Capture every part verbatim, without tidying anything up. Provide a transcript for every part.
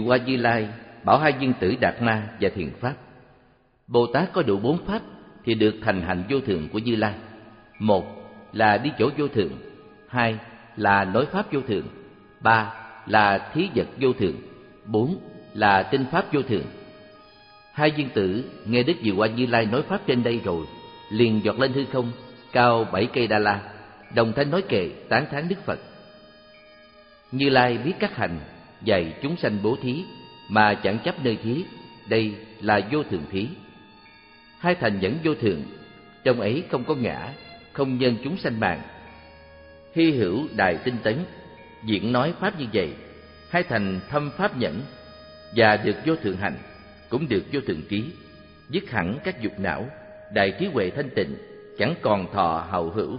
Diệu Hoa Như Lai bảo hai viên tử Đạt Ma và Thiện Pháp: Bồ Tát có đủ bốn pháp thì được thành hạnh vô thượng của Như Lai. Một là đi chỗ vô thượng, hai là nói pháp vô thượng, ba là thí vật vô thượng, bốn là tinh pháp vô thượng. Hai viên tử nghe Đức Diệu Hoa Như Lai nói pháp trên đây rồi, liền giọt lên hư không cao bảy cây Đa La, đồng thanh nói kệ tán thán Đức Phật. Như Lai biết các hành dạy chúng sanh bố thí mà chẳng chấp nơi thí, đây là vô thượng thí. Hai thành vẫn vô thượng, trong ấy không có ngã, không nhân chúng sanh mạng. Hy hữu đài tinh tấn, diễn nói pháp như vậy, hai thành thâm pháp nhẫn, và được vô thượng hành, cũng được vô thượng trí, dứt hẳn các dục não, đại trí huệ thanh tịnh, chẳng còn thọ hậu hữu.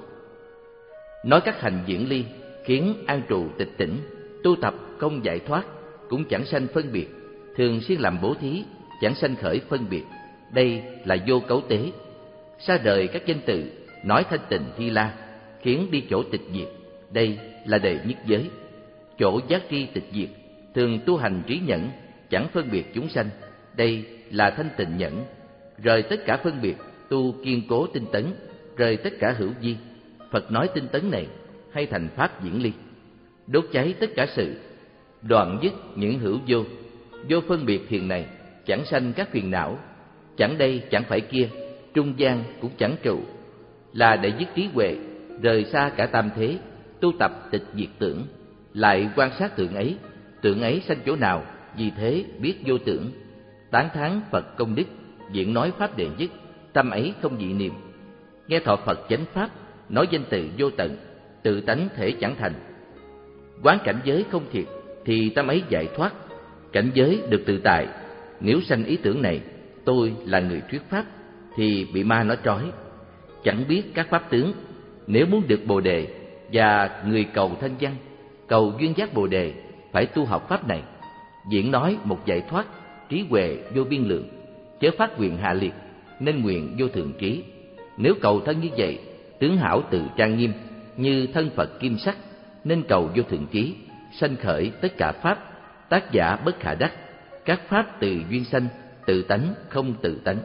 Nói các hành diễn ly, khiến an trụ tịch tỉnh, tu tập không giải thoát, cũng chẳng sanh phân biệt, thường xuyên làm bố thí, chẳng sanh khởi phân biệt, đây là vô cấu tế. Xa đời các danh tự, nói thanh tịnh Thi La, khiến đi chỗ tịch diệt, đây là đệ nhất giới. Chỗ giác tri tịch diệt, thường tu hành trí nhẫn, chẳng phân biệt chúng sanh, đây là thanh tịnh nhẫn. Rời tất cả phân biệt, tu kiên cố tinh tấn, rời tất cả hữu vi. Phật nói tinh tấn này hay thành pháp diễn ly, đốt cháy tất cả sự, đoạn dứt những hữu vô. Vô phân biệt thiền này, chẳng sanh các phiền não, chẳng đây chẳng phải kia, trung gian cũng chẳng trụ, là để dứt trí huệ, rời xa cả tam thế, tu tập tịch diệt tưởng, lại quan sát tượng ấy, tượng ấy sanh chỗ nào, vì thế biết vô tưởng. Tán thán Phật công đức, diễn nói pháp đệ nhất, tâm ấy không dị niệm. Nghe thọ Phật chánh pháp, nói danh từ vô tận, tự tánh thể chẳng thành. Quán cảnh giới không thiệt, thì tâm ấy giải thoát, cảnh giới được tự tại. Nếu sanh ý tưởng này, tôi là người thuyết pháp, thì bị ma nó trói, chẳng biết các pháp tướng. Nếu muốn được Bồ Đề và người cầu thanh văn, cầu duyên giác Bồ Đề, phải tu học pháp này, diễn nói một giải thoát, trí huệ vô biên lượng, chớ phát nguyện hạ liệt, nên nguyện vô thượng trí. Nếu cầu thân như vậy, tướng hảo tự trang nghiêm, như thân Phật kim sắc, nên cầu vô thượng trí, sanh khởi tất cả pháp, tác giả bất khả đắc, các pháp từ duyên sanh, tự tánh không tự tánh.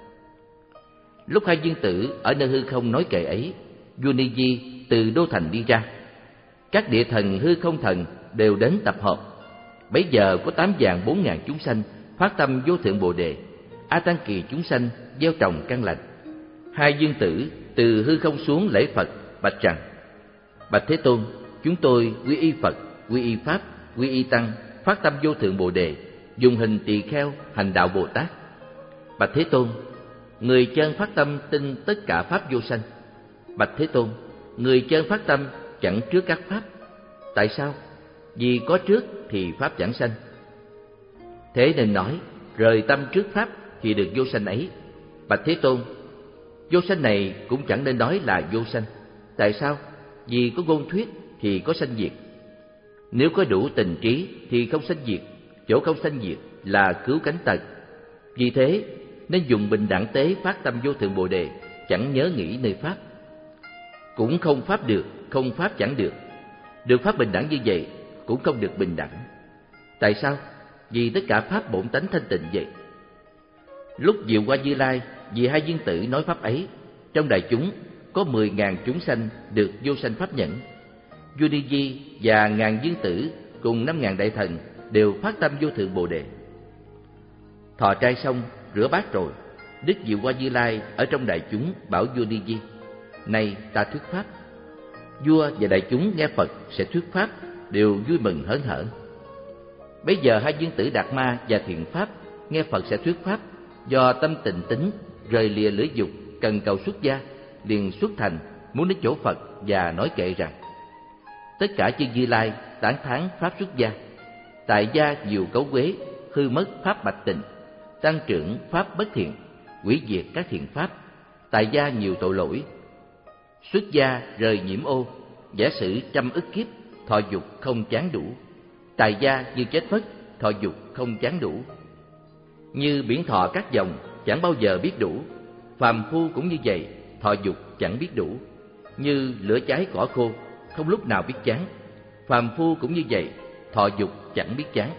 Lúc hai viên tử ở nơi hư không nói kệ ấy, vua Ni Di từ đô thành đi ra, các địa thần hư không thần đều đến tập hợp. Bấy giờ có tám vạn bốn ngàn chúng sanh phát tâm vô thượng Bồ Đề, A Tăng Kỳ chúng sanh gieo trồng căn lành. Hai viên tử từ hư không xuống lễ Phật, bạch rằng: Bạch Thế Tôn, chúng tôi quy y Phật, quy y Pháp, quy y Tăng, phát tâm vô thượng Bồ Đề, dùng hình tỳ kheo hành đạo Bồ Tát. Bạch Thế Tôn, người chân phát tâm tin tất cả pháp vô sanh. Bạch Thế Tôn, người chân phát tâm chẳng trước các pháp. Tại sao? Vì có trước thì pháp chẳng sanh. Thế nên nói, rời tâm trước pháp thì được vô sanh ấy. Bạch Thế Tôn, vô sanh này cũng chẳng nên nói là vô sanh. Tại sao? Vì có ngôn thuyết thì có sanh diệt. Nếu có đủ tình trí thì không sanh diệt, chỗ không sanh diệt là cứu cánh tật. Vì thế nên dùng bình đẳng tế phát tâm vô thượng Bồ Đề, chẳng nhớ nghĩ nơi pháp. Cũng không pháp được, không pháp chẳng được. Được pháp bình đẳng như vậy cũng không được bình đẳng. Tại sao? Vì tất cả pháp bổn tánh thanh tịnh vậy. Lúc Diệu Hoa Như Lai vì hai viên tử nói pháp ấy, trong đại chúng có mười ngàn chúng sanh được vô sanh pháp nhẫn. Vua Ni Di và ngàn viên tử cùng năm ngàn đại thần đều phát tâm vô thượng Bồ Đề. Thọ trai xong, rửa bát rồi, Đức Diệu Hoa Như Lai ở trong đại chúng bảo vua Ni Di: Này ta thuyết pháp. Vua và đại chúng nghe Phật sẽ thuyết pháp đều vui mừng hớn hở. Bấy giờ hai viên tử Đạt Ma và Thiện Pháp nghe Phật sẽ thuyết pháp, do tâm tịnh tín, rời lìa lưỡi dục, cần cầu xuất gia, liền xuất thành, muốn đến chỗ Phật và nói kệ rằng: Tất cả chư Như Lai tán thán pháp xuất gia. Tại gia nhiều cấu quế, hư mất pháp bạch tịnh, tăng trưởng pháp bất thiện, hủy diệt các thiện pháp. Tại gia nhiều tội lỗi, xuất gia rời nhiễm ô, giả sử trăm ức kiếp, thọ dục không chán đủ. Tại gia như chết mất, thọ dục không chán đủ. Như biển thọ các dòng, chẳng bao giờ biết đủ. Phàm phu cũng như vậy, thọ dục chẳng biết đủ. Như lửa cháy cỏ khô, không lúc nào biết chán. Phàm phu cũng như vậy, thọ dục chẳng biết chán.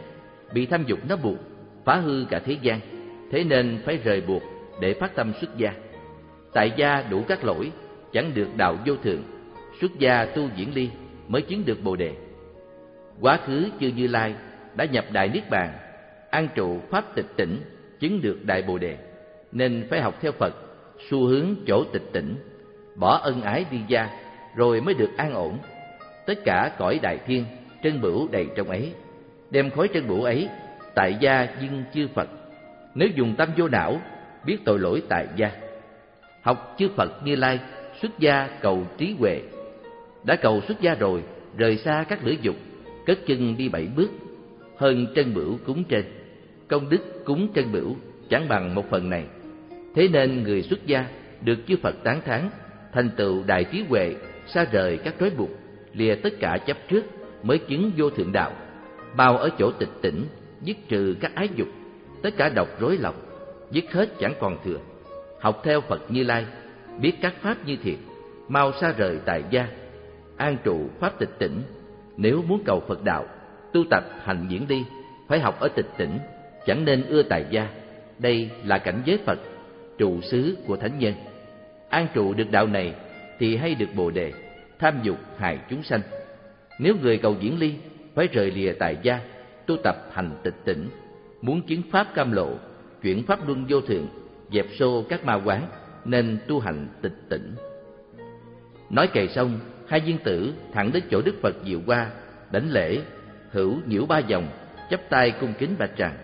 bị tham dục nó buộc, phá hư cả thế gian, thế nên phải rời buộc để phát tâm xuất gia. Tại gia đủ các lỗi, chẳng được đạo vô thượng, xuất gia tu diễn ly mới chứng được Bồ đề. Quá khứ chư Như Lai đã nhập đại niết bàn, an trụ pháp tịch tỉnh, chứng được đại Bồ đề, nên phải học theo Phật, xu hướng chỗ tịch tỉnh, bỏ ân ái đi gia, rồi mới được an ổn. Tất cả cõi đại thiên, trân bửu đầy trong ấy, đem khối trân bửu ấy tại gia dâng chư Phật. Nếu dùng tâm vô não, biết tội lỗi tại gia, học chư Phật Như Lai, xuất gia cầu trí huệ. Đã cầu xuất gia rồi, rời xa các lưỡi dục, cất chân đi bảy bước, hơn trân bửu cúng trên. Công đức cúng trân bửu chẳng bằng một phần này. Thế nên người xuất gia được chư Phật tán thán, thành tựu đại trí huệ, xa rời các trói buộc, lìa tất cả chấp trước, mới chứng vô thượng đạo. Bao ở chỗ tịch tỉnh, dứt trừ các ái dục, tất cả độc rối lòng, dứt hết chẳng còn thừa. Học theo Phật Như Lai, biết các pháp như thiệt, mau xa rời tại gia, an trụ pháp tịch tỉnh. Nếu muốn cầu Phật đạo, tu tập hành diễn đi, phải học ở tịch tỉnh, chẳng nên ưa tại gia. Đây là cảnh giới Phật, trụ xứ của thánh nhân. An trụ được đạo này thì hay được Bồ đề, tham dục hại chúng sanh. Nếu người cầu diễn ly, phải rời lìa tại gia, tu tập hành tịch tỉnh. Muốn chứng pháp cam lộ, chuyển pháp luân vô thượng, dẹp xô các ma quán, nên tu hành tịch tỉnh. Nói kệ xong, hai viên tử thẳng đến chỗ Đức Phật Diệu Hoa, đảnh lễ, hữu nhiễu ba vòng, chắp tay cung kính bạch rằng: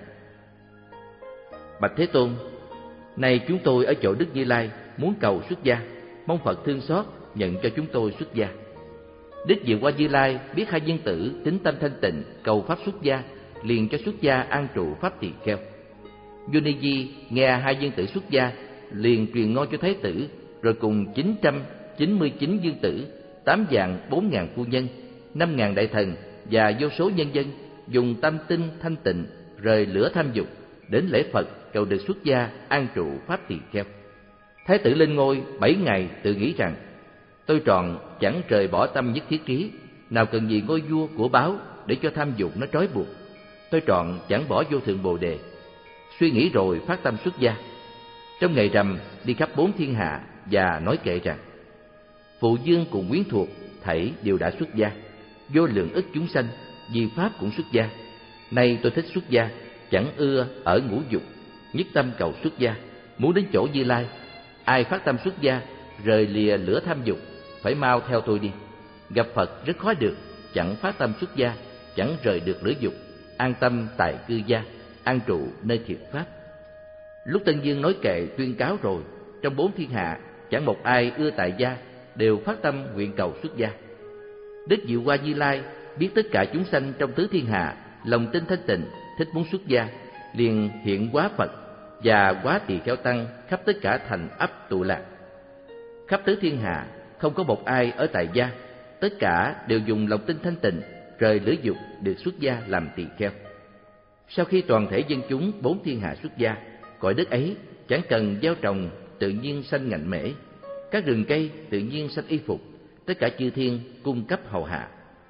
Bạch Thế Tôn, nay chúng tôi ở chỗ Đức Như Lai muốn cầu xuất gia, mong Phật thương xót nhận cho chúng tôi xuất gia. Đức Diệu Hoa Như Lai biết hai viên tử tín tâm thanh tịnh, cầu pháp xuất gia, liền cho xuất gia an trụ pháp tỳ kheo. Vua Ni Di nghe hai viên tử xuất gia, liền truyền ngôi cho Thái tử, rồi cùng chín trăm chín mươi chín viên tử, tám vạn bốn ngàn phu nhân, năm ngàn đại thần và vô số nhân dân dùng tâm tinh thanh tịnh, rời lửa tham dục, đến lễ Phật cầu được xuất gia an trụ pháp tỳ kheo. Thái tử lên ngôi bảy ngày, tự nghĩ rằng: tôi tròn chẳng rời bỏ tâm nhất thiết trí, nào cần gì ngôi vua của báo để cho tham dục nó trói buộc. Tôi tròn chẳng bỏ vô thượng Bồ đề. Suy nghĩ rồi phát tâm xuất gia. Trong ngày rằm đi khắp bốn thiên hạ và nói kệ rằng: phụ dương cùng quyến thuộc thảy đều đã xuất gia, vô lượng ức chúng sanh vì pháp cũng xuất gia. Nay tôi thích xuất gia, chẳng ưa ở ngũ dục, nhất tâm cầu xuất gia, muốn đến chỗ Như Lai. Ai phát tâm xuất gia, rời lìa lửa tham dục, phải mau theo tôi đi. Gặp Phật rất khó được, chẳng phát tâm xuất gia, chẳng rời được lửa dục, an tâm tại cư gia, an trụ nơi thiệt pháp. Lúc Tân Dương nói kệ tuyên cáo rồi, trong bốn thiên hạ chẳng một ai ưa tại gia, đều phát tâm nguyện cầu xuất gia. Đức Diệu Hoa Như Lai biết tất cả chúng sanh trong tứ thiên hạ lòng tin thanh tịnh, thích muốn xuất gia, liền hiện hóa Phật và hóa tỳ kheo tăng khắp tất cả thành ấp tụ lạc. Khắp tứ thiên hạ không có một ai ở tại gia, tất cả đều dùng lòng tin thanh tịnh, rời lửa dục, được xuất gia làm tỳ kheo. Sau khi toàn thể dân chúng bốn thiên hạ xuất gia, cõi đất ấy chẳng cần gieo trồng, tự nhiên sanh ngạnh mễ, các rừng cây tự nhiên sanh y phục, tất cả chư thiên cung cấp hầu hạ.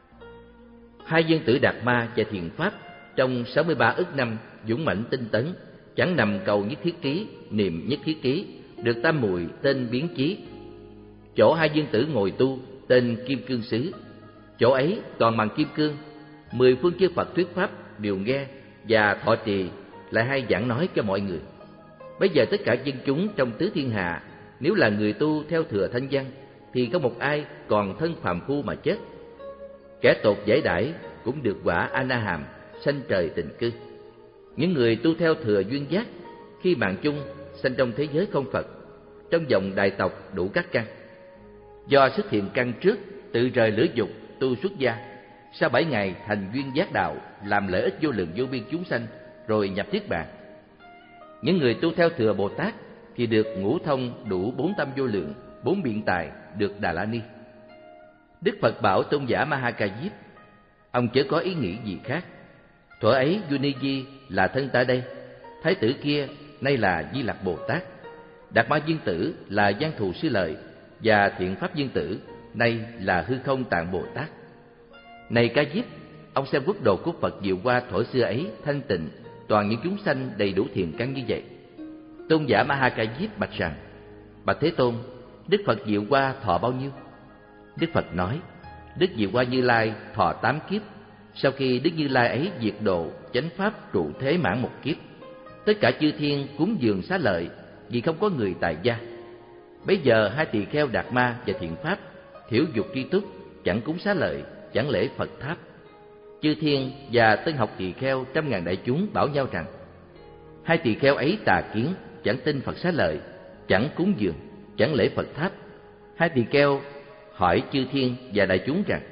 Hai viên tử Đạt Ma và Thiện Pháp trong sáu mươi ba ức năm dũng mãnh tinh tấn, chẳng nằm cầu nhất thiết ký, niệm nhất thiết ký, được tam muội tên biến chí. Chỗ hai viên tử ngồi tu tên Kim Cương Xứ. Chỗ ấy toàn bằng kim cương, mười phương chư Phật thuyết pháp đều nghe và thọ trì, lại hay giảng nói cho mọi người. Bây giờ tất cả dân chúng trong tứ thiên hạ, nếu là người tu theo thừa thanh văn, thì không một ai còn thân phàm phu mà chết. Kẻ tột giải đãi cũng được quả A Na Hàm, sanh trời tịnh cư. Những người tu theo thừa duyên giác, khi mạng chung sanh trong thế giới không Phật, trong dòng đại tộc đủ các căn. Do xuất hiện căn trước, tự rời lửa dục, tu xuất gia, sau bảy ngày thành duyên giác đạo, làm lợi ích vô lượng vô biên chúng sanh, rồi nhập niết bàn. Những người tu theo thừa Bồ Tát thì được ngũ thông đủ bốn tâm vô lượng, bốn biện tài, được Đà La Ni. Đức Phật bảo tôn giả Ma Ha Ca Diếp: ông chớ có ý nghĩ gì khác. Thuở ấy vua Ni Di là thân ta đây, thái tử kia nay là Di Lặc Bồ Tát, Đạt Ma Viên Tử là Giang Thù Sư Lợi, và Thiện Pháp Viên Tử nay là Hư Không Tạng Bồ Tát. Này Ca Diếp, ông xem quốc đồ của Phật Diệu Hoa thuở xưa ấy thanh tịnh, toàn những chúng sanh đầy đủ thiện căn như vậy. Tôn giả Ma Ha Ca Diếp bạch rằng: Bạch Thế Tôn, Đức Phật Diệu Hoa thọ bao nhiêu? Đức Phật nói: Đức Diệu Hoa Như Lai thọ tám kiếp. Sau khi Đức Như Lai ấy diệt độ, chánh pháp trụ thế mãn một kiếp, tất cả chư thiên cúng dường xá lợi, vì không có người tại gia. Bây giờ hai tỳ kheo Đạt Ma và Thiện Pháp thiểu dục tri túc, chẳng cúng xá lợi, chẳng lễ Phật tháp. Chư thiên và tân học tỳ kheo trăm ngàn đại chúng bảo nhau rằng: Hai tỳ kheo ấy tà kiến, chẳng tin Phật xá lợi, chẳng cúng dường, chẳng lễ Phật tháp. Hai tỳ kheo hỏi chư thiên và đại chúng rằng: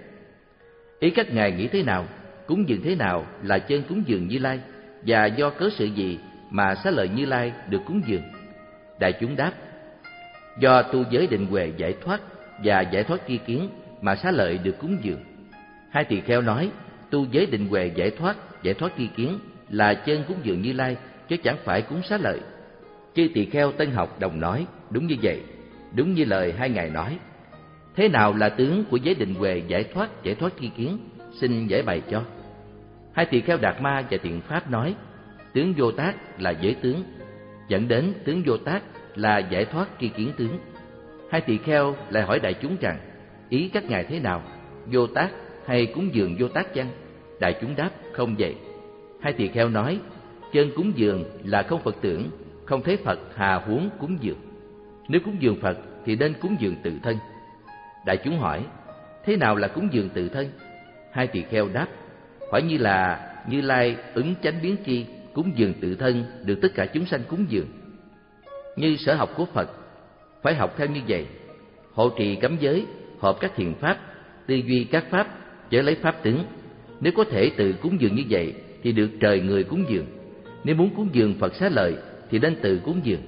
Ý các ngài nghĩ thế nào? Cúng dường thế nào là chân cúng dường Như Lai, và do cớ sự gì mà xá lợi Như Lai được cúng dường? Đại chúng đáp: Do tu giới định huệ giải thoát và giải thoát tri kiến mà xá lợi được cúng dường. Hai tỳ kheo nói: Tu giới định huệ giải thoát, giải thoát tri kiến là chân cúng dường Như Lai, chứ chẳng phải cúng xá lợi. Chư tỳ kheo tân học đồng nói: Đúng như vậy, đúng như lời hai ngài nói. Thế nào là tướng của giới định huệ giải thoát, giải thoát tri kiến? Xin giải bày cho. Hai tỳ kheo Đạt Ma và Thiện Pháp nói: Tướng vô tác là giới tướng, dẫn đến tướng vô tác là giải thoát tri kiến tướng. Hai tỳ kheo lại hỏi đại chúng rằng: Ý các ngài thế nào? Vô tác hay cúng dường vô tác chăng? Đại chúng đáp: Không vậy. Hai tỳ kheo nói: Chân cúng dường là không Phật tưởng, không thấy Phật hà huống cúng dường. Nếu cúng dường Phật thì nên cúng dường tự thân. Đại chúng hỏi: Thế nào là cúng dường tự thân? Hai tỳ kheo đáp: Phải như là Như Lai ứng chánh biến chi, cúng dường tự thân được tất cả chúng sanh cúng dường. Như sở học của Phật, phải học theo như vậy: hộ trì cấm giới, hợp các thiện pháp, tư duy các pháp, chớ lấy pháp tướng. Nếu có thể tự cúng dường như vậy thì được trời người cúng dường. Nếu muốn cúng dường Phật xá lợi thì nên tự cúng dường.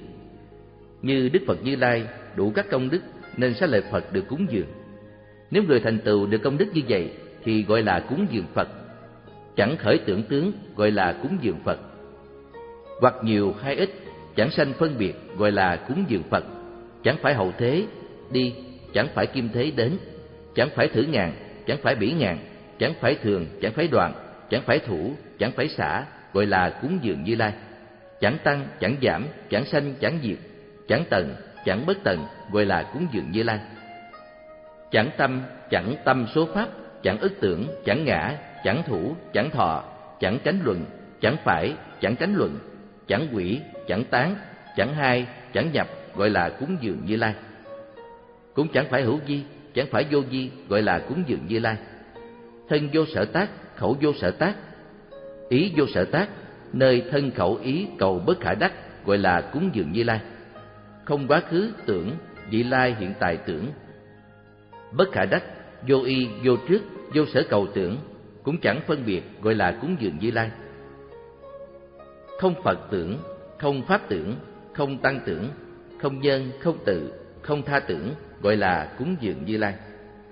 Như Đức Phật Như Lai đủ các công đức nên xá lợi Phật được cúng dường. Nếu người thành tựu được công đức như vậy thì gọi là cúng dường Phật. Chẳng khởi tưởng tướng gọi là cúng dường Phật. Hoặc nhiều hay ít, chẳng sanh phân biệt gọi là cúng dường Phật. Chẳng phải hậu thế đi, chẳng phải kim thế đến, chẳng phải thử ngàn, chẳng phải bỉ ngàn, chẳng phải thường, chẳng phải đoạn, chẳng phải thủ, chẳng phải xả, gọi là cúng dường Như Lai. Chẳng tăng, chẳng giảm, chẳng sanh, chẳng diệt, chẳng tận, chẳng bất tận, gọi là cúng dường Như Lai. Chẳng tâm, chẳng tâm số pháp, chẳng ức tưởng, chẳng ngã, chẳng thủ, chẳng thọ, chẳng tránh luận, chẳng phải, chẳng tránh luận, chẳng quỷ, chẳng tán, chẳng hai, chẳng nhập, gọi là cúng dường Như Lai. Cũng chẳng phải hữu vi, chẳng phải vô vi, gọi là cúng dường Như Lai. Thân vô sở tác, khẩu vô sở tác, ý vô sở tác, nơi thân khẩu ý cầu bất khả đắc, gọi là cúng dường Như Lai. Không quá khứ tưởng, vị lai hiện tại tưởng, bất khả đắc, vô y, vô trước, vô sở cầu tưởng, cũng chẳng phân biệt, gọi là cúng dường Như Lai. Không Phật tưởng, không Pháp tưởng, không Tăng tưởng, không nhân, không tự, không tha tưởng, gọi là cúng dường Như Lai.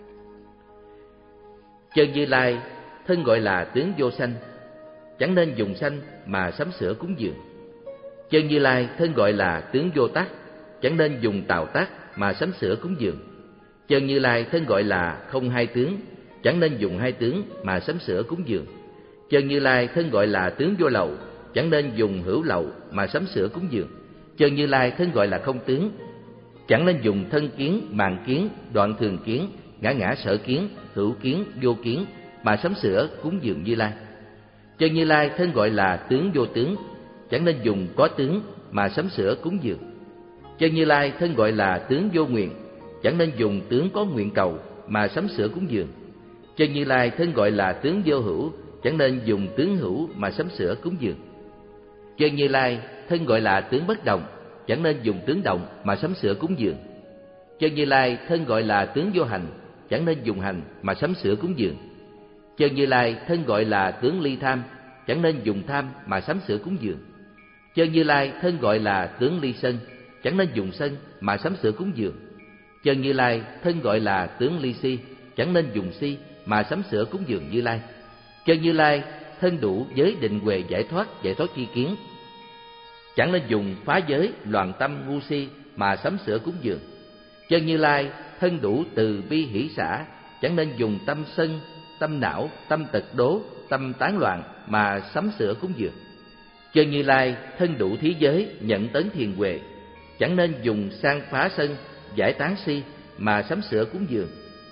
Chân Như Lai, thân gọi là tướng vô sanh, chẳng nên dùng sanh mà sắm sửa cúng dường. Chân Như Lai, thân gọi là tướng vô tác, chẳng nên dùng tạo tác mà sắm sửa cúng dường. Chân Như Lai, thân gọi là không hai tướng, chẳng nên dùng hai tướng mà sắm sửa cúng dường. Chân Như Lai, thân gọi là tướng vô lậu, chẳng nên dùng hữu lậu mà sắm sửa cúng dường. Chân Như Lai, thân gọi là không tướng, chẳng nên dùng thân kiến, màng kiến, đoạn thường kiến, ngã ngã sở kiến, hữu kiến, vô kiến mà sắm sửa cúng dường Như Lai. Chân Như Lai, thân gọi là tướng vô tướng, chẳng nên dùng có tướng mà sắm sửa cúng dường. Chân Như Lai, thân gọi là tướng vô nguyện, chẳng nên dùng tướng có nguyện cầu mà sắm sửa cúng dường. Chân Như Lai, thân gọi là tướng vô hữu, chẳng nên dùng tướng hữu mà sắm sửa cúng dường. Chân Như Lai, thân gọi là tướng bất động, chẳng nên dùng tướng động mà sắm sửa cúng dường. Chân Như Lai, thân gọi là tướng vô hành, chẳng nên dùng hành mà sắm sửa cúng dường. Chân Như Lai, thân gọi là tướng ly tham, chẳng nên dùng tham mà sắm sửa cúng dường. Chân Như Lai, thân gọi là tướng ly sân, chẳng nên dùng sân mà sắm sửa cúng dường. Chân Như Lai, thân gọi là tướng ly si, chẳng nên dùng si mà sắm sửa cúng dường Như Lai. Chân Như Lai, thân đủ giới định huệ giải thoát, giải thoát tri kiến, chẳng nên dùng phá giới, loạn tâm, ngu si mà sắm sửa cúng dường. Chân Như Lai, thân đủ từ bi hỷ xả, chẳng nên dùng tâm sân, tâm não, tâm tật đố, tâm tán loạn mà sắm sửa cúng dường. Chân Như Lai thân đủ thí giới, nhận tấn thiền huệ, chẳng nên dùng sang phá sân, giải tán si mà sắm sửa cúng dường.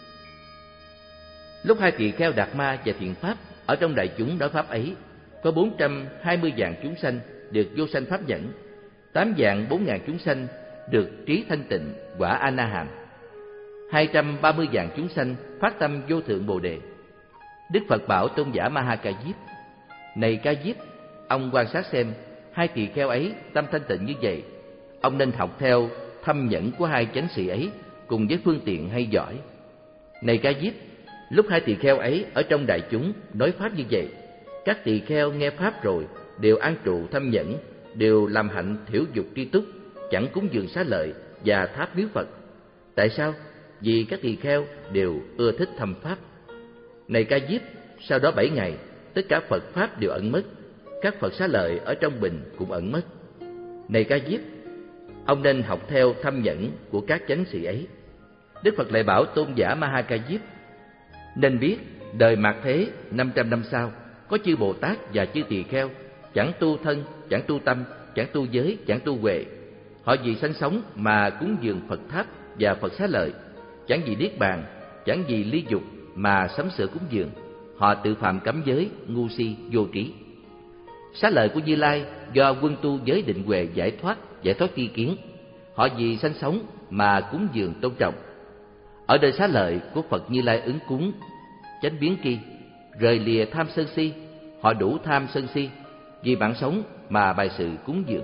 Lúc hai tỳ kheo Đạt Ma và Thiện Pháp ở trong đại chúng nói pháp ấy, có bốn trăm hai mươi vạn chúng sanh được vô sanh pháp nhẫn, tám vạn bốn ngàn chúng sanh được trí thanh tịnh quả A Na Hàm, hai trăm ba mươi vạn chúng sanh phát tâm vô thượng Bồ Đề. Đức Phật bảo tôn giả Ma Ha Ca Diếp: Này Ca Diếp, ông quan sát xem, hai tỳ kheo ấy tâm thanh tịnh như vậy, ông nên học theo thâm nhẫn của hai chánh sĩ ấy cùng với phương tiện hay giỏi. Này Ca Diếp, lúc hai tỳ kheo ấy ở trong đại chúng nói pháp như vậy, các tỳ kheo nghe pháp rồi đều an trụ thâm nhẫn, đều làm hạnh thiểu dục tri túc, chẳng cúng dường xá lợi và tháp miếu Phật. Tại sao? Vì các tỳ kheo đều ưa thích thâm pháp. Này Ca Diếp, sau đó bảy ngày, tất cả Phật pháp đều ẩn mất, các Phật xá lợi ở trong bình cũng ẩn mất. Này Ca Diếp, ông nên học theo thâm nhẫn của các chánh sĩ ấy. Đức Phật lại bảo tôn giả Ma Ha Ca Diếp: Nên biết đời mạt thế năm trăm năm sau, có chư Bồ Tát và chư tỳ kheo chẳng tu thân, chẳng tu tâm, chẳng tu giới, chẳng tu huệ. Họ vì sanh sống mà cúng dường Phật tháp và Phật xá lợi, chẳng vì niết bàn, chẳng vì ly dục mà sắm sửa cúng dường. Họ tự phạm cấm giới, ngu si, vô trí. Xá lợi của Như Lai do quân tu giới định huệ giải thoát, giải thoát tri kiến. Họ vì sanh sống mà cúng dường tôn trọng. Ở đời xá lợi của Phật Như Lai ứng cúng chánh biến kỳ, rời lìa tham sân si. Họ đủ tham sân si, vì mạng sống mà bày sự cúng dường.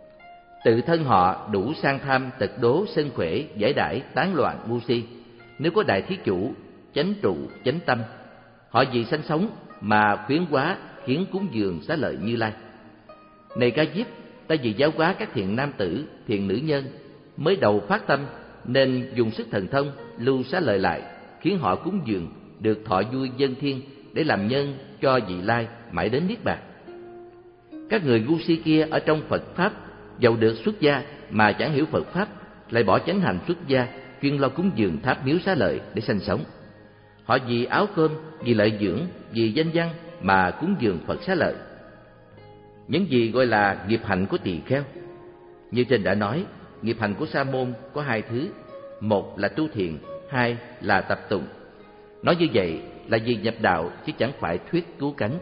Tự thân họ đủ sang tham, tật đố, sân khỏe, giải đãi, tán loạn, ngu si. Nếu có đại thí chủ, chánh trụ, chánh tâm, họ vì sanh sống mà khuyến hóa, khiến cúng dường xá lợi Như Lai. Này Ca Diếp, ta vì giáo hóa các thiện nam tử, thiện nữ nhân, mới đầu phát tâm nên dùng sức thần thông lưu xá lợi lại, khiến họ cúng dường được thọ vui dân thiên, để làm nhân cho vị lai mãi đến niết bàn. Các người ngu si kia ở trong Phật pháp dầu được xuất gia mà chẳng hiểu Phật pháp, lại bỏ chánh hành xuất gia, chuyên lo cúng dường tháp miếu xá lợi để sanh sống. Họ vì áo cơm, vì lợi dưỡng, vì danh văn mà cúng dường Phật xá lợi. Những gì gọi là nghiệp hạnh của tỳ kheo, như trên đã nói, nghiệp hành của sa môn có hai thứ: một là tu thiền, hai là tập tụng. Nói như vậy là vì nhập đạo chứ chẳng phải thuyết cứu cánh.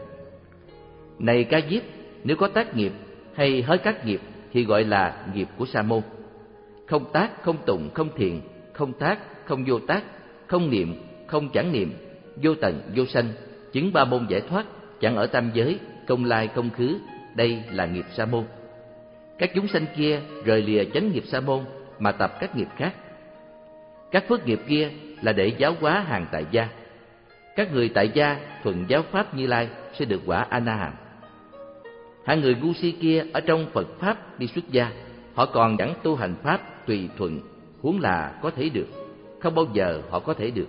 Này Ca Diếp, nếu có tác nghiệp hay hết các nghiệp thì gọi là nghiệp của sa môn. Không tác, không tụng, không thiền, không tác, không vô tác, không niệm, không chẳng niệm, vô tận, vô sanh, chứng ba môn giải thoát, chẳng ở tam giới, công lai, không khứ, đây là nghiệp sa môn. Các chúng sanh kia rời lìa chánh nghiệp sa môn mà tập các nghiệp khác. Các phước nghiệp kia là để giáo hóa hàng tại gia. Các người tại gia thuận giáo pháp Như Lai sẽ được quả A Na Hàm. Hạng người ngu si kia ở trong Phật pháp đi xuất gia, họ còn chẳng tu hành pháp tùy thuận, huống là có thể được, không bao giờ họ có thể được.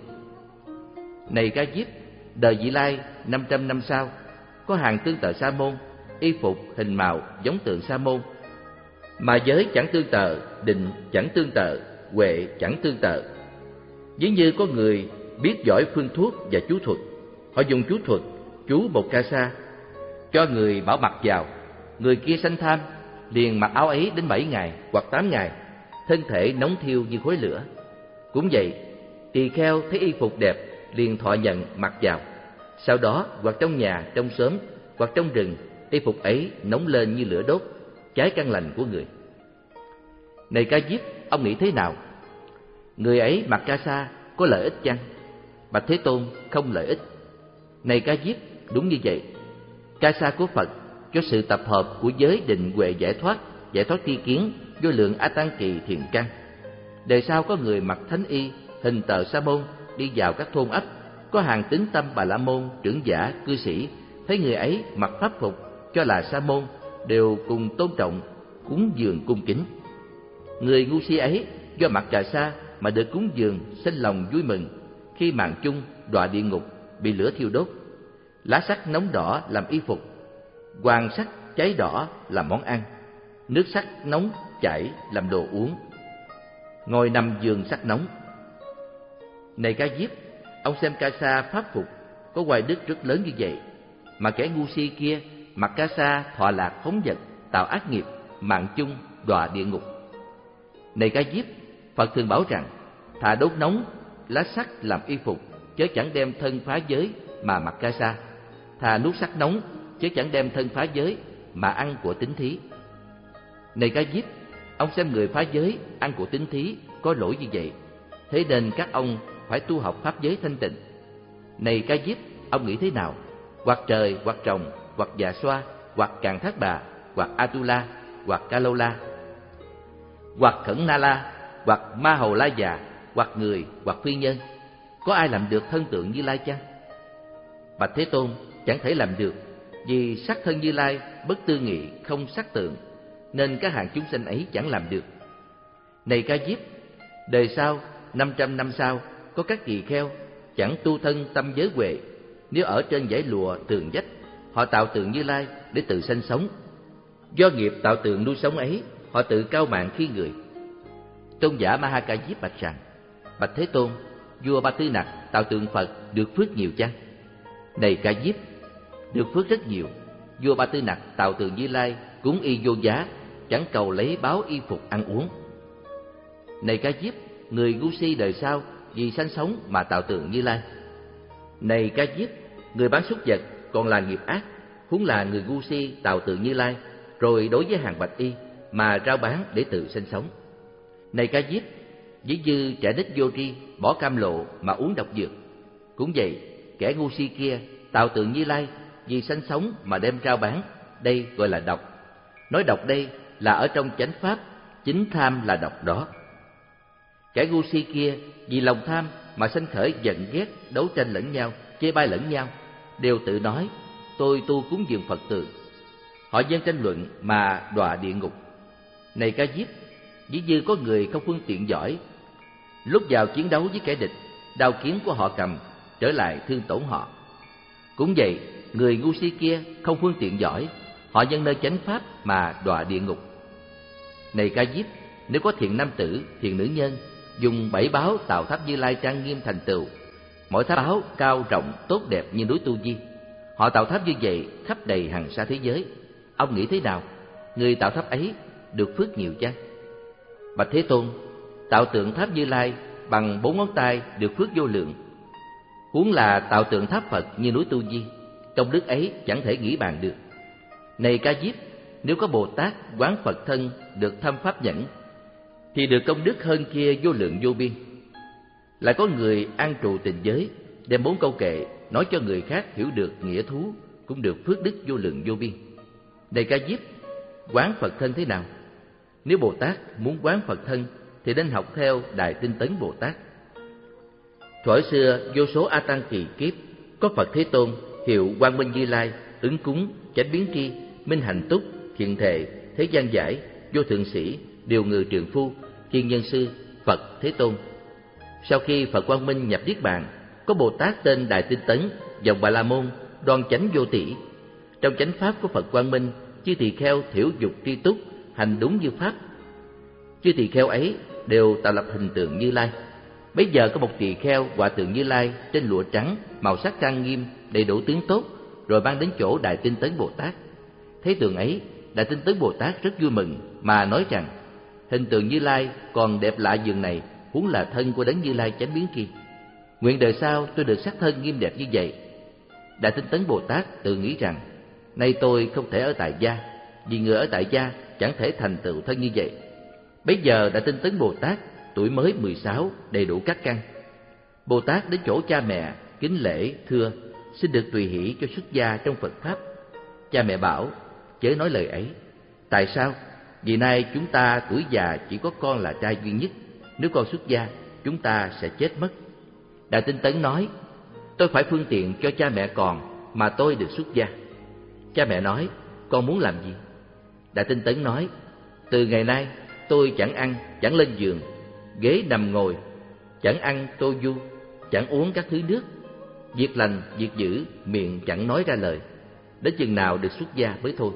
Này Ca Diếp, đời vị lai năm trăm năm sau, có hàng tương tự sa môn, y phục hình màu giống tượng sa môn, mà giới chẳng tương tự, định chẳng tương tự, huệ chẳng tương tự. Ví như có người biết giỏi phương thuốc và chú thuật, họ dùng chú thuật chú một ca sa cho người bảo mặc vào, người kia sanh tham, liền mặc áo ấy đến bảy ngày hoặc tám ngày, thân thể nóng thiêu như khói lửa. Cũng vậy, tỳ kheo thấy y phục đẹp liền thọ nhận mặc vào, sau đó hoặc trong nhà, trong xóm, hoặc trong rừng, y phục ấy nóng lên như lửa đốt, cháy căn lành của người. Này Ca Diếp, ông nghĩ thế nào? Người ấy mặc ca sa có lợi ích chăng? Bạch Thế Tôn, không lợi ích. Này Ca Diếp, đúng như vậy. Ca sa của Phật cho sự tập hợp của giới định huệ giải thoát, giải thoát tri kiến, vô lượng A Tăng kỳ thiền căn. Đời sau có người mặc thánh y, hình tờ sa môn đi vào các thôn ấp, có hàng tín tâm Bà La Môn, trưởng giả, cư sĩ, thấy người ấy mặc pháp phục cho là sa môn, đều cùng tôn trọng, cúng dường cung kính. Người ngu si ấy do mặc cà sa mà được cúng dường, sinh lòng vui mừng. Khi mạng chung đọa địa ngục, bị lửa thiêu đốt, lá sắt nóng đỏ làm y phục, hoàng sắt cháy đỏ làm món ăn, nước sắt nóng chảy làm đồ uống, ngồi nằm giường sắt nóng. Này Ca Diếp, ông xem ca sa pháp phục có oai đức rất lớn như vậy, mà kẻ ngu si kia mặc ca sa thọ lạc phóng dật, tạo ác nghiệp, mạng chung đọa địa ngục. Này Ca Diếp, Phật thường bảo rằng thà đốt nóng lá sắt làm y phục, chớ chẳng đem thân phá giới mà mặc ca sa; thà nuốt sắt nóng, chớ chẳng đem thân phá giới mà ăn của tín thí. Này Ca Diếp, ông xem người phá giới ăn của tín thí có lỗi như vậy, thế nên các ông phải tu học pháp giới thanh tịnh. Này Ca Diếp, ông nghĩ thế nào? Hoặc trời, hoặc rồng, hoặc dạ xoa, hoặc càn thác bà, hoặc Atula, hoặc Ca Lâu La, hoặc Khẩn Na La, hoặc Ma Hầu La Già, hoặc người, hoặc phi nhân, có ai làm được thân tượng Như Lai chăng? Bạch Thế Tôn, chẳng thể làm được, vì sắc thân Như Lai bất tư nghị, không sắc tượng, nên các hạng chúng sanh ấy chẳng làm được. Này Ca Diếp, đời sau, năm trăm năm sau, có các tỳ kheo chẳng tu thân tâm giới huệ, nếu ở trên dãy lụa tường vách, họ tạo tượng Như Lai để tự sanh sống. Do nghiệp tạo tượng nuôi sống ấy, họ tự cao mạng khi người. Tôn giả Ma Ha Ca Diếp bạch rằng: Bạch Thế Tôn, vua Ba Tư Nặc tạo tượng Phật được phước nhiều chăng? Này Ca Diếp, được phước rất nhiều. Vua Ba Tư Nặc tạo tượng Như Lai cúng y vô giá, chẳng cầu lấy báo y phục ăn uống. Này Ca Diếp, người ngu si đời sau vì sanh sống mà tạo tượng Như Lai. Này Ca Diếp, người bán súc vật còn là nghiệp ác, huống là người ngu si tạo tượng Như Lai, rồi đối với hàng bạch y mà rao bán để tự sanh sống. Này Ca Diếp, ví như trẻ nít vô tri bỏ cam lộ mà uống độc dược, cũng vậy, kẻ ngu si kia tạo tượng Như Lai vì sanh sống mà đem rao bán, đây gọi là độc. Nói độc đây là ở trong chánh pháp, chính tham là độc đó. Kẻ ngu si kia vì lòng tham mà sanh khởi giận ghét, đấu tranh lẫn nhau, chê bai lẫn nhau, đều tự nói tôi tu cúng dường Phật tượng. Họ dân tranh luận mà đọa địa ngục. Này Ca Diếp, ví như có người không phương tiện giỏi, lúc vào chiến đấu với kẻ địch, đao kiếm của họ cầm trở lại thương tổn họ. Cũng vậy, người ngu si kia không phương tiện giỏi, họ nhân nơi chánh pháp mà đọa địa ngục. Này Ca Diếp, nếu có thiện nam tử, thiện nữ nhân dùng bảy báo tạo tháp Như Lai trang nghiêm thành tựu, mỗi tháp báo cao rộng tốt đẹp như núi Tu Di, họ tạo tháp như vậy khắp đầy hằng sa thế giới, ông nghĩ thế nào? Người tạo tháp ấy được phước nhiều chăng? Bạch Thế Tôn, tạo tượng tháp Như Lai bằng bốn ngón tay được phước vô lượng, huống là tạo tượng tháp Phật như núi Tu Di, công đức ấy chẳng thể nghĩ bàn được. Này Ca Diếp, nếu có Bồ Tát quán Phật thân được thâm pháp nhẫn, thì được công đức hơn kia vô lượng vô biên. Lại có người an trụ tình giới, đem bốn câu kệ nói cho người khác hiểu được nghĩa thú, cũng được phước đức vô lượng vô biên. Này Ca Diếp, quán Phật thân thế nào? Nếu Bồ Tát muốn quán Phật thân thì nên học theo Đại Tinh Tấn Bồ Tát. Thuở xưa vô số A Tăng kỳ kiếp, có Phật Thế Tôn hiệu Quang Minh Như Lai, ứng cúng, chánh biến tri, minh hạnh túc, thiện thệ, thế gian giải, vô thượng sĩ, điều ngự trượng phu, thiên nhân sư, Phật Thế Tôn. Sau khi Phật Quang Minh nhập niết bàn, có Bồ Tát tên Đại Tinh Tấn, dòng Bà La Môn, đoan chánh vô tỷ. Trong chánh pháp của Phật Quang Minh, chư tỳ kheo thiểu dục tri túc, hành đúng như pháp. Chư tỳ kheo ấy đều tạo lập hình tượng Như Lai. Bây giờ có một tỳ kheo họa tượng Như Lai trên lụa trắng, màu sắc trang nghiêm, đầy đủ tướng tốt, rồi mang đến chỗ Đại Tinh Tấn Bồ Tát. Thấy tượng ấy, Đại Tinh Tấn Bồ Tát rất vui mừng mà nói rằng: hình tượng Như Lai còn đẹp lạ dường này, huống là thân của đấng Như Lai chánh biến kia. Nguyện đời sau tôi được sắc thân nghiêm đẹp như vậy. Đại Tinh Tấn Bồ Tát tự nghĩ rằng: nay tôi không thể ở tại gia, vì người ở tại gia chẳng thể thành tựu thân như vậy. Bây giờ Đại Tinh Tấn Bồ Tát tuổi mới mười sáu, đầy đủ các căn. Bồ Tát đến chỗ cha mẹ kính lễ thưa: xin được tùy hỷ cho xuất gia trong Phật pháp. Cha mẹ bảo: chớ nói lời ấy. Tại sao? Vì nay chúng ta tuổi già chỉ có con là trai duy nhất, nếu con xuất gia chúng ta sẽ chết mất. Đại Tinh Tấn nói: tôi phải phương tiện cho cha mẹ còn mà tôi được xuất gia. Cha mẹ nói: con muốn làm gì? Đại Tinh Tấn nói: từ ngày nay tôi chẳng ăn, chẳng lên giường, ghế nằm ngồi, chẳng ăn tô du, chẳng uống các thứ nước, việc lành việc dữ miệng chẳng nói ra lời, đến chừng nào được xuất gia mới thôi.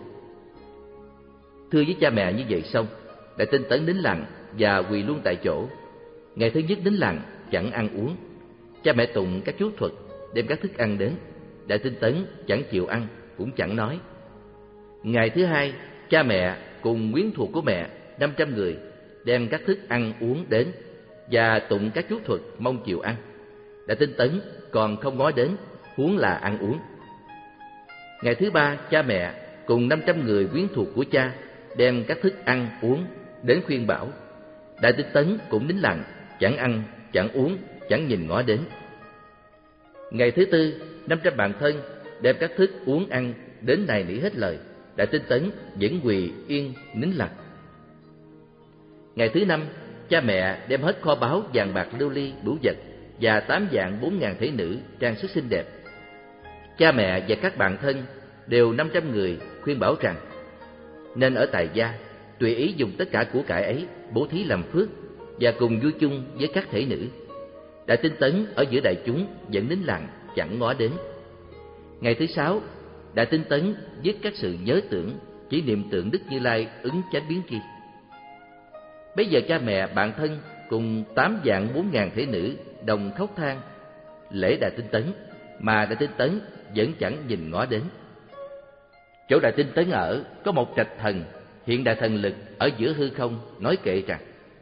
Thưa với cha mẹ như vậy xong, Đại Tinh Tấn nín lặng và quỳ luôn tại chỗ. Ngày thứ nhất nín lặng chẳng ăn uống. Cha mẹ tụng các chú thuật đem các thức ăn đến. Đại Tinh Tấn chẳng chịu ăn, cũng chẳng nói. Ngày thứ hai, cha mẹ cùng quyến thuộc của mẹ năm trăm người đem các thức ăn uống đến và tụng các chú thuật mong chịu ăn. Đại Tinh Tấn còn không ngó đến, huống là ăn uống. Ngày thứ ba, cha mẹ cùng năm trăm người quyến thuộc của cha đem các thức ăn uống đến khuyên bảo. Đại Tinh Tấn cũng nín lặng, chẳng ăn, chẳng uống, chẳng nhìn ngó đến. Ngày thứ tư, năm trăm bạn thân đem các thức uống ăn đến nài nỉ hết lời. Đại Tinh Tấn vẫn quỳ yên nín lặng. Ngày thứ năm, cha mẹ đem hết kho báu vàng bạc lưu ly đủ vật và tám vạn bốn ngàn thể nữ trang sức xinh đẹp. Cha mẹ và các bạn thân đều năm trăm người khuyên bảo rằng nên ở tại gia, tùy ý dùng tất cả của cải ấy bố thí làm phước và cùng vui chung với các thể nữ. Đại Tinh Tấn ở giữa đại chúng vẫn nín lặng, chẳng ngó đến. Ngày thứ sáu, Đại Tinh Tấn dứt các sự nhớ tưởng, chỉ niệm tượng Đức Như Lai ứng chánh biến tri. Bây giờ cha mẹ bạn thân cùng tám vạn bốn ngàn thể nữ đồng khóc than lễ Đại Tinh Tấn, mà Đại Tinh Tấn vẫn chẳng nhìn ngó đến. Chỗ Đại Tinh Tấn ở có một trạch thần hiện đại thần lực ở giữa hư không, nói kệ rằng: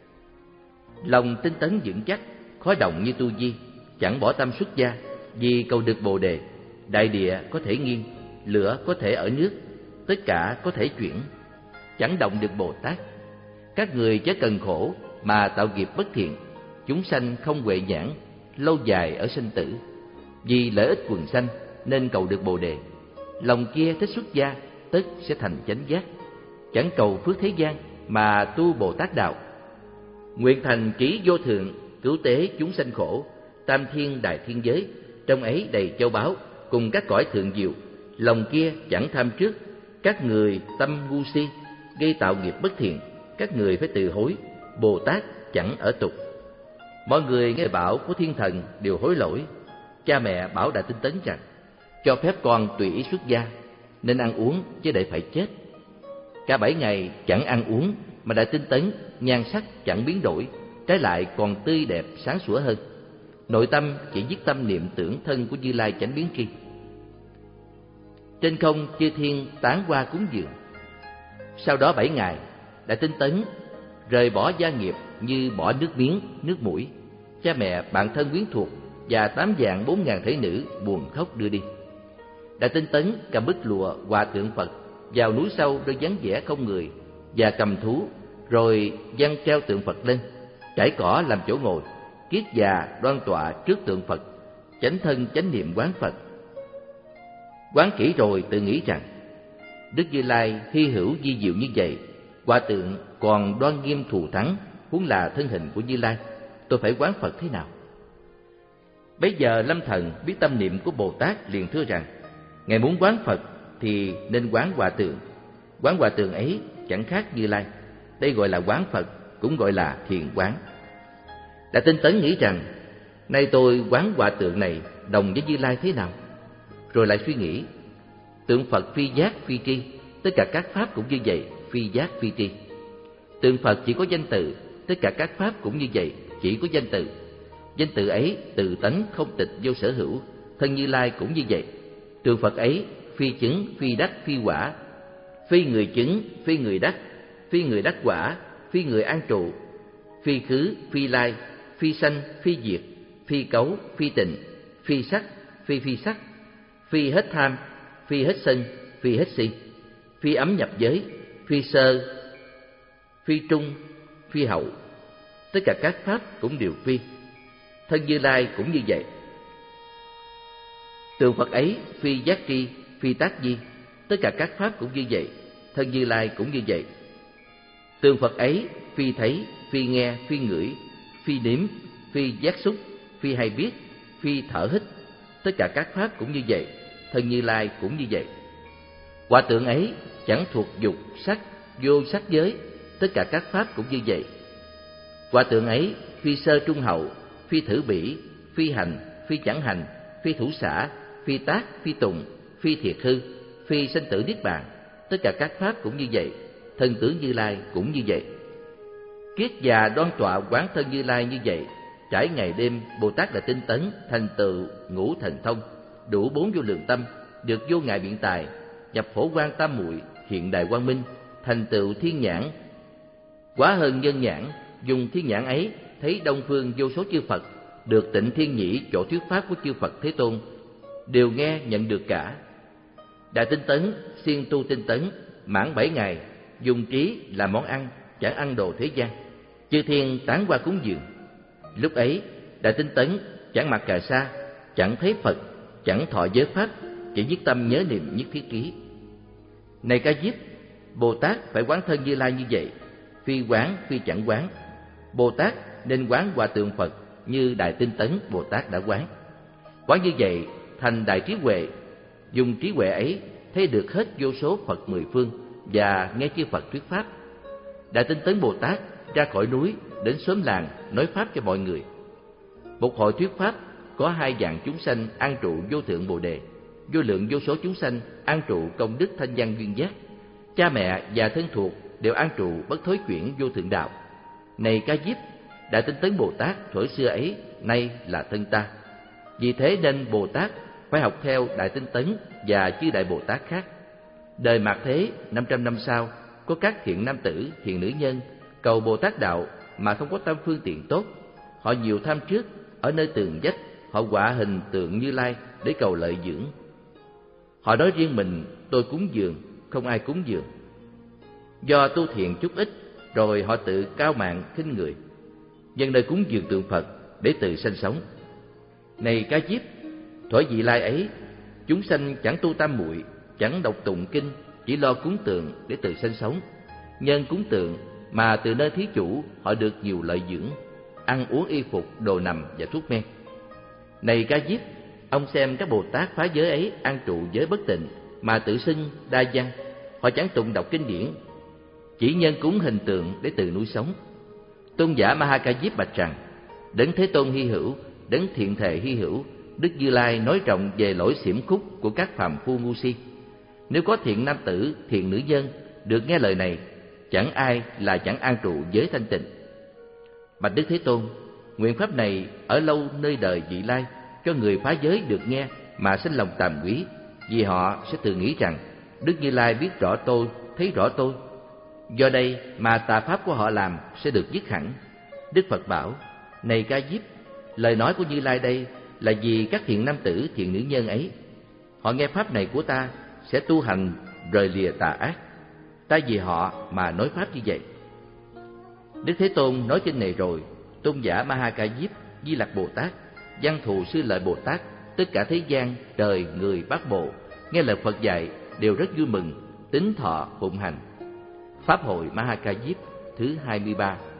lòng Tinh Tấn vững chắc, khó động như tu di, chẳng bỏ tâm xuất gia, vì cầu được Bồ đề. Đại địa có thể nghiêng, lửa có thể ở nước, tất cả có thể chuyển, chẳng động được Bồ Tát. Các người chớ cần khổ mà tạo nghiệp bất thiện, chúng sanh không huệ nhãn, lâu dài ở sinh tử. Vì lợi ích quần sanh nên cầu được Bồ đề. Lòng kia thích xuất gia, tất sẽ thành chánh giác. Chẳng cầu phước thế gian mà tu Bồ Tát đạo. Nguyện thành trí vô thượng, cứu tế chúng sanh khổ. Tam thiên đại thiên giới, trong ấy đầy châu báu, cùng các cõi thượng diệu. Lòng kia chẳng tham trước, các người tâm ngu si, gây tạo nghiệp bất thiện. Các người phải từ hối, Bồ Tát chẳng ở tục. Mọi người nghe bảo của thiên thần đều hối lỗi. Cha mẹ bảo Đại Tinh Tấn rằng: cho phép con tùy ý xuất gia, nên ăn uống chứ để phải chết. Cả bảy ngày chẳng ăn uống, mà Đại Tinh Tấn nhan sắc chẳng biến đổi, trái lại còn tươi đẹp sáng sủa hơn. Nội tâm chỉ dứt tâm niệm tưởng thân của Như Lai chánh biến tri. Trên không chư thiên tán hoa cúng dường. Sau đó bảy ngày, Đại Tinh Tấn rời bỏ gia nghiệp như bỏ nước miếng, nước mũi. Cha mẹ, bạn thân quyến thuộc và tám vạn bốn ngàn thể nữ buồn khóc đưa đi. Đại Tinh Tấn cầm bích lụa hòa tượng Phật vào núi sâu nơi vắng vẻ không người và cầm thú, rồi giăng treo tượng Phật lên, trải cỏ làm chỗ ngồi, kiết già đoan tọa trước tượng Phật, chánh thân chánh niệm quán Phật. Quán kỹ rồi tự nghĩ rằng: Đức Như Lai hy hữu di diệu như vậy, hòa tượng còn đoan nghiêm thù thắng, huống là thân hình của Như Lai, tôi phải quán Phật thế nào? Bấy giờ Lâm Thần biết tâm niệm của Bồ Tát, liền thưa rằng: ngài muốn quán Phật thì nên quán hòa tượng. Quán hòa tượng ấy chẳng khác Như Lai, đây gọi là quán Phật, cũng gọi là thiền quán. Đại Tinh Tấn nghĩ rằng: nay tôi quán hòa tượng này đồng với Như Lai thế nào? Rồi lại suy nghĩ: tượng Phật phi giác phi tri, tất cả các pháp cũng như vậy, phi giác phi tri. Tượng Phật chỉ có danh tự, tất cả các pháp cũng như vậy, chỉ có danh tự. Danh tự ấy từ tánh không tịch vô sở hữu, thân Như Lai cũng như vậy. Tượng Phật ấy phi chứng, phi đắc, phi quả, phi người chứng, phi người đắc, phi người đắc quả, phi người an trụ, phi khứ, phi lai, phi sanh, phi diệt, phi cấu, phi tịnh, phi sắc, phi phi sắc, phi hết tham, phi hết sân, phi hết si, phi ấm nhập giới, phi sơ, phi trung, phi hậu. Tất cả các pháp cũng đều phi. Thân Như Lai cũng như vậy. Tượng Phật ấy phi giác tri, phi tác di, tất cả các pháp cũng như vậy, thân Như Lai cũng như vậy. Tượng Phật ấy phi thấy, phi nghe, phi ngửi, phi nếm, phi giác xúc, phi hay biết, phi thở hít, tất cả các pháp cũng như vậy, thân Như Lai cũng như vậy. Hòa tượng ấy chẳng thuộc dục, sắc, vô sắc giới, tất cả các pháp cũng như vậy. Hòa tượng ấy phi sơ trung hậu, phi thử bỉ, phi hành, phi chẳng hành, phi thủ xả, phi tác, phi tùng, phi thiệt hư, phi sanh tử niết bàn, tất cả các pháp cũng như vậy, thân tướng Như Lai cũng như vậy. Kiết già đoan tọa quán thân Như Lai như vậy, trải ngày đêm, Bồ Tát đã tinh tấn, thành tựu ngũ thần thông, đủ bốn vô lượng tâm, được vô ngại biện tài, nhập phổ quang tam muội, hiện đại quang minh, thành tựu thiên nhãn, quá hơn nhân nhãn, dùng thiên nhãn ấy thấy đông phương vô số chư Phật, được tịnh thiên nhĩ chỗ thuyết pháp của chư Phật Thế Tôn, đều nghe nhận được cả. Đại tinh tấn, siêng tu tinh tấn, mãn bảy ngày, dùng trí làm món ăn, chẳng ăn đồ thế gian. Chư thiên tán qua cúng dường. Lúc ấy, đại tinh tấn chẳng mặc cà sa, chẳng thấy Phật, chẳng thọ giới pháp, chỉ nhất tâm nhớ niệm nhất thiết ký. Này Ca Diếp, Bồ Tát phải quán thân Như Lai như vậy, phi quán phi chẳng quán. Bồ Tát nên quán Hòa Tượng Phật như đại tinh tấn Bồ Tát đã quán. Quán như vậy thành đại trí huệ, dùng trí huệ ấy thấy được hết vô số Phật mười phương và nghe chư Phật thuyết pháp. Đại tinh tấn Bồ Tát ra khỏi núi đến xóm làng nói pháp cho mọi người. Một hội thuyết pháp có hai dạng chúng sanh an trụ vô thượng Bồ đề, vô lượng vô số chúng sanh an trụ công đức thanh văn duyên giác. Cha mẹ và thân thuộc đều an trụ bất thối chuyển vô thượng đạo. Này Ca Diếp, đại tinh tấn Bồ Tát thuở xưa ấy nay là thân ta. Vì thế nên Bồ Tát phải học theo đại tinh tấn và chư đại Bồ Tát khác. Đời mạt thế năm trăm năm sau, có các thiện nam tử, thiện nữ nhân cầu Bồ Tát đạo mà không có tâm phương tiện tốt. Họ nhiều tham trước, ở nơi tường vách họ họa hình tượng Như Lai để cầu lợi dưỡng. Họ nói riêng mình tôi cúng dường, không ai cúng dường. Do tu thiện chút ít, rồi họ tự cao mạng khinh người, nhân nơi cúng dường tượng Phật để tự sanh sống. Này Ca Diếp, thuở vị lai ấy, chúng sanh chẳng tu tam muội, chẳng đọc tụng kinh, chỉ lo cúng tượng để tự sanh sống. Nhân cúng tượng mà từ nơi thí chủ họ được nhiều lợi dưỡng, ăn uống y phục, đồ nằm và thuốc men. Này Ca Diếp, ông xem các Bồ Tát phá giới ấy an trụ giới bất tịnh mà tự xưng đa văn, họ chẳng tụng đọc kinh điển, chỉ nhân cúng hình tượng để tự nuôi sống. Tôn giả Ma Ha Ca Diếp bạch rằng: Đấng Thế Tôn hy hữu, đấng thiện thệ hy hữu, Đức Như Lai nói rộng về lỗi xiểm khúc của các phàm phu ngu si. Nếu có thiện nam tử, thiện nữ nhân được nghe lời này, chẳng ai là chẳng an trụ giới thanh tịnh. Bạch Đức Thế Tôn, nguyện pháp này ở lâu nơi đời vị lai, cho người phá giới được nghe mà sinh lòng tàm quý, vì họ sẽ tự nghĩ rằng Đức Như Lai biết rõ tôi, thấy rõ tôi. Do đây mà tà pháp của họ làm sẽ được dứt hẳn. Đức Phật bảo: Này Ca Diếp, lời nói của Như Lai đây là vì các thiện nam tử, thiện nữ nhân ấy. Họ nghe pháp này của ta sẽ tu hành rời lìa tà ác. Ta vì họ mà nói pháp như vậy. Đức Thế Tôn nói trên này rồi, tôn giả Ma Ha Ca Diếp, Di Lặc Bồ Tát, Văn Thù Sư Lợi Bồ Tát, tất cả thế gian, trời, người, bát bộ nghe lời Phật dạy đều rất vui mừng, tín thọ phụng hành. Pháp hội Ma Ha Ca Diếp thứ hai mươi ba.